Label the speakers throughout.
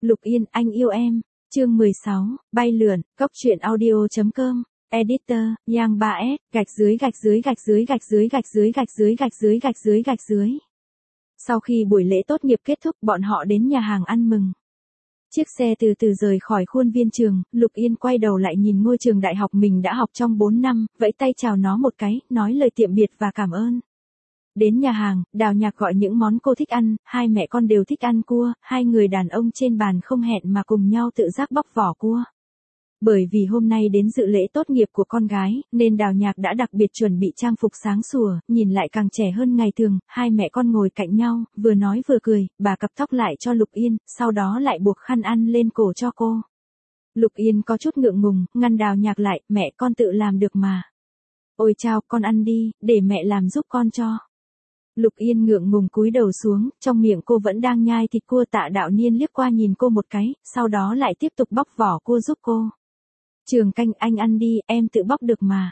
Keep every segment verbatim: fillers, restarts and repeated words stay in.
Speaker 1: Lục Yên, anh yêu em. Chương mười sáu, bay lượn, cốc truyện audio.com. Editor, Yang ba S, gạch dưới gạch dưới gạch dưới gạch dưới gạch dưới gạch dưới gạch dưới gạch dưới gạch dưới. Sau khi buổi lễ tốt nghiệp kết thúc, bọn họ đến nhà hàng ăn mừng. Chiếc xe từ từ rời khỏi khuôn viên trường, Lục Yên quay đầu lại nhìn ngôi trường đại học mình đã học trong bốn năm, vẫy tay chào nó một cái, nói lời tiệm biệt và cảm ơn. Đến nhà hàng, Đào Nhạc gọi những món cô thích ăn, hai mẹ con đều thích ăn cua, hai người đàn ông trên bàn không hẹn mà cùng nhau tự giác bóc vỏ cua. Bởi vì hôm nay đến dự lễ tốt nghiệp của con gái, nên Đào Nhạc đã đặc biệt chuẩn bị trang phục sáng sủa, nhìn lại càng trẻ hơn ngày thường, hai mẹ con ngồi cạnh nhau, vừa nói vừa cười, bà cặp tóc lại cho Lục Yên, sau đó lại buộc khăn ăn lên cổ cho cô. Lục Yên có chút ngượng ngùng, ngăn Đào Nhạc lại, mẹ con tự làm được mà. Ôi chao, con ăn đi, để mẹ làm giúp con cho. Lục Yên ngượng ngùng cúi đầu xuống, trong miệng cô vẫn đang nhai thịt cua. Tạ Đạo Niên liếc qua nhìn cô một cái, sau đó lại tiếp tục bóc vỏ cua giúp cô. Trường Canh, anh ăn đi, em tự bóc được mà.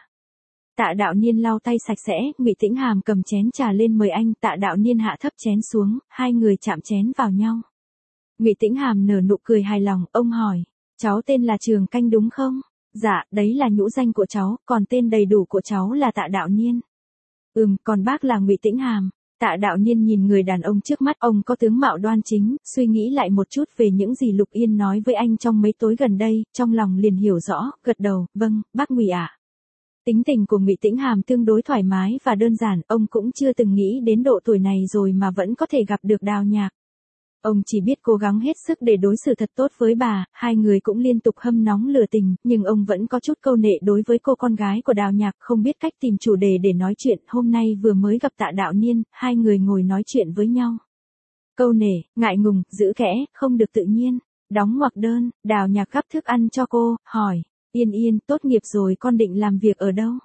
Speaker 1: Tạ Đạo Niên lau tay sạch sẽ, Ngụy Tĩnh Hàm cầm chén trà lên mời anh. Tạ Đạo Niên hạ thấp chén xuống, hai người chạm chén vào nhau. Ngụy Tĩnh Hàm nở nụ cười hài lòng, ông hỏi, cháu tên là Trường Canh đúng không? Dạ, đấy là nhũ danh của cháu, còn tên đầy đủ của cháu là Tạ Đạo Niên. Ừm, còn bác là Ngụy Tĩnh Hàm. Tạ Đạo Niên nhìn người đàn ông trước mắt, ông có tướng mạo đoan chính, suy nghĩ lại một chút về những gì Lục Yên nói với anh trong mấy tối gần đây, trong lòng liền hiểu rõ, gật đầu, vâng, bác Ngụy ạ. Tính tình của Ngụy Tĩnh Hàm tương đối thoải mái và đơn giản, ông cũng chưa từng nghĩ đến độ tuổi này rồi mà vẫn có thể gặp được Đào Nhạc. Ông chỉ biết cố gắng hết sức để đối xử thật tốt với bà, hai người cũng liên tục hâm nóng lửa tình, nhưng ông vẫn có chút câu nệ đối với cô con gái của Đào Nhạc, không biết cách tìm chủ đề để nói chuyện. Hôm nay vừa mới gặp Tạ Đạo Niên, hai người ngồi nói chuyện với nhau. Câu nệ, ngại ngùng, giữ kẽ, không được tự nhiên. Đóng ngoặc đơn, Đào Nhạc gắp thức ăn cho cô, hỏi, Yên Yên, tốt nghiệp rồi con định làm việc ở đâu?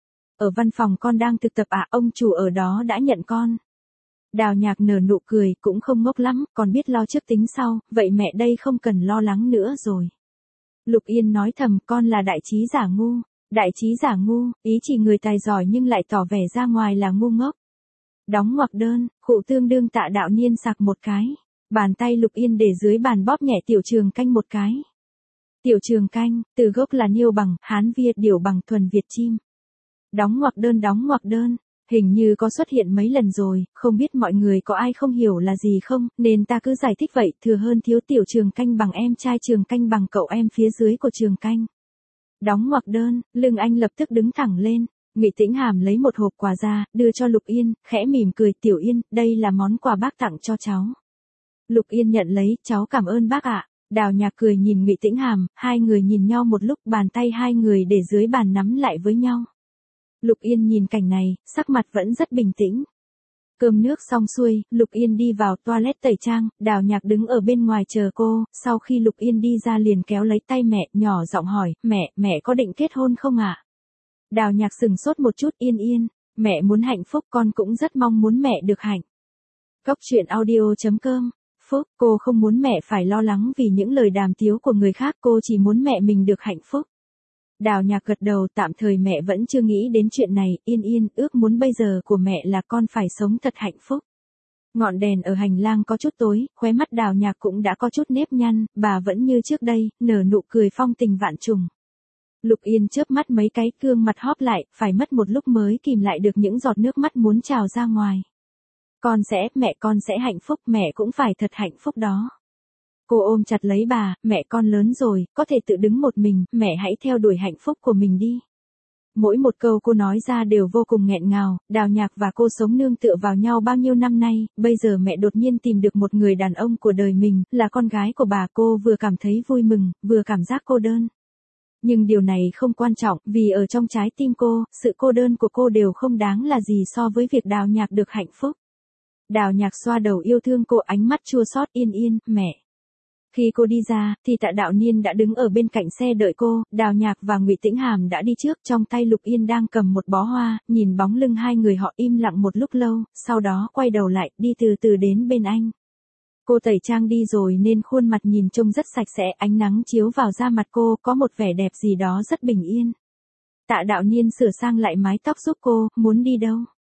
Speaker 1: Ở văn phòng con đang thực tập à, ông chủ ở đó đã nhận con. Đào Nhạc nở nụ cười, cũng không ngốc lắm, còn biết lo trước tính sau, vậy mẹ đây không cần lo lắng nữa rồi. Lục Yên nói thầm, con là đại trí giả ngu. Đại trí giả ngu, ý chỉ người tài giỏi nhưng lại tỏ vẻ ra ngoài là ngu ngốc. Đóng ngoặc đơn, khụ tương đương. Tạ Đạo Niên sặc một cái. Bàn tay Lục Yên để dưới bàn bóp nhẹ Tiểu Trường Canh một cái. Tiểu Trường Canh, từ gốc là Niêu bằng, Hán Việt điểu bằng, thuần Việt chim. Đóng ngoặc đơn, đóng ngoặc đơn. Hình như có xuất hiện mấy lần rồi, không biết mọi người có ai không hiểu là gì không, nên ta cứ giải thích vậy, thừa hơn thiếu. Tiểu Trường Canh bằng em trai Trường Canh bằng cậu em phía dưới của Trường Canh. Đóng ngoặc đơn, lưng anh lập tức đứng thẳng lên. Ngụy Tĩnh Hàm lấy một hộp quà ra, đưa cho Lục Yên, khẽ mỉm cười, Tiểu Yên, đây là món quà bác tặng cho cháu. Lục Yên nhận lấy, cháu cảm ơn bác ạ. Đào Nhạc cười nhìn Ngụy Tĩnh Hàm, hai người nhìn nhau một lúc, bàn tay hai người để dưới bàn nắm lại với nhau. Lục Yên nhìn cảnh này, sắc mặt vẫn rất bình tĩnh. Cơm nước xong xuôi, Lục Yên đi vào toilet tẩy trang, Đào Nhạc đứng ở bên ngoài chờ cô, sau khi Lục Yên đi ra liền kéo lấy tay mẹ, nhỏ giọng hỏi, mẹ, mẹ có định kết hôn không ạ? À? Đào Nhạc sừng sốt một chút, Yên Yên, mẹ muốn hạnh phúc, con cũng rất mong muốn mẹ được hạnh. Cốc truyện audio.com. Phúc, cô không muốn mẹ phải lo lắng vì những lời đàm tiếu của người khác, cô chỉ muốn mẹ mình được hạnh phúc. Đào Nhạc gật đầu, tạm thời mẹ vẫn chưa nghĩ đến chuyện này. Yên Yên, ước muốn bây giờ của mẹ là con phải sống thật hạnh phúc. Ngọn đèn ở hành lang có chút tối, khóe mắt Đào Nhạc cũng đã có chút nếp nhăn, bà vẫn như trước đây, nở nụ cười phong tình vạn trùng. Lục Yên chớp mắt mấy cái, gương mặt hóp lại, phải mất một lúc mới kìm lại được những giọt nước mắt muốn trào ra ngoài. Con sẽ, mẹ con sẽ hạnh phúc, mẹ cũng phải thật hạnh phúc đó. Cô ôm chặt lấy bà, mẹ con lớn rồi, có thể tự đứng một mình, mẹ hãy theo đuổi hạnh phúc của mình đi. Mỗi một câu cô nói ra đều vô cùng nghẹn ngào. Đào Nhạc và cô sống nương tựa vào nhau bao nhiêu năm nay, bây giờ mẹ đột nhiên tìm được một người đàn ông của đời mình, là con gái của bà. Cô vừa cảm thấy vui mừng, vừa cảm giác cô đơn. Nhưng điều này không quan trọng, vì ở trong trái tim cô, sự cô đơn của cô đều không đáng là gì so với việc Đào Nhạc được hạnh phúc. Đào Nhạc xoa đầu yêu thương cô, ánh mắt chua xót, Yên Yên, mẹ. Khi cô đi ra, thì Tạ Đạo Niên đã đứng ở bên cạnh xe đợi cô, Đào Nhạc và Ngụy Tĩnh Hàm đã đi trước, trong tay Lục Yên đang cầm một bó hoa, nhìn bóng lưng hai người họ im lặng một lúc lâu, sau đó quay đầu lại, đi từ từ đến bên anh. Cô tẩy trang đi rồi nên khuôn mặt nhìn trông rất sạch sẽ, ánh nắng chiếu vào da mặt cô, có một vẻ đẹp gì đó rất bình yên. Tạ Đạo Niên sửa sang lại mái tóc giúp cô, muốn đi đâu?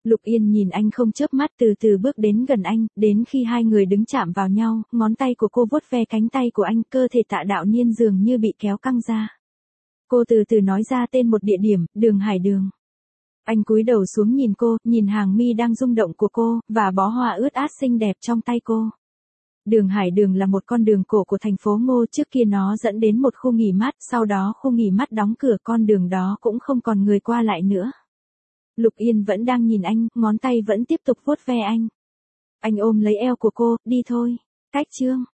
Speaker 1: Lục Yên nhìn anh không chớp mắt từ từ bước đến gần anh, đến khi hai người đứng chạm vào nhau, ngón tay của cô vuốt ve cánh tay của anh, cơ thể Tạ Đạo Niên dường như bị kéo căng ra. Cô từ từ nói ra tên một địa điểm, Đường Hải Đường. Anh cúi đầu xuống nhìn cô, nhìn hàng mi đang rung động của cô, và bó hoa ướt át xinh đẹp trong tay cô. Đường Hải Đường là một con đường cổ của thành phố Ngô, trước kia nó dẫn đến một khu nghỉ mát, sau đó khu nghỉ mát đóng cửa, con đường đó cũng không còn người qua lại nữa. Lục Yên vẫn đang nhìn anh, ngón tay vẫn tiếp tục vuốt ve anh. Anh ôm lấy eo của cô, đi thôi. Cách chương.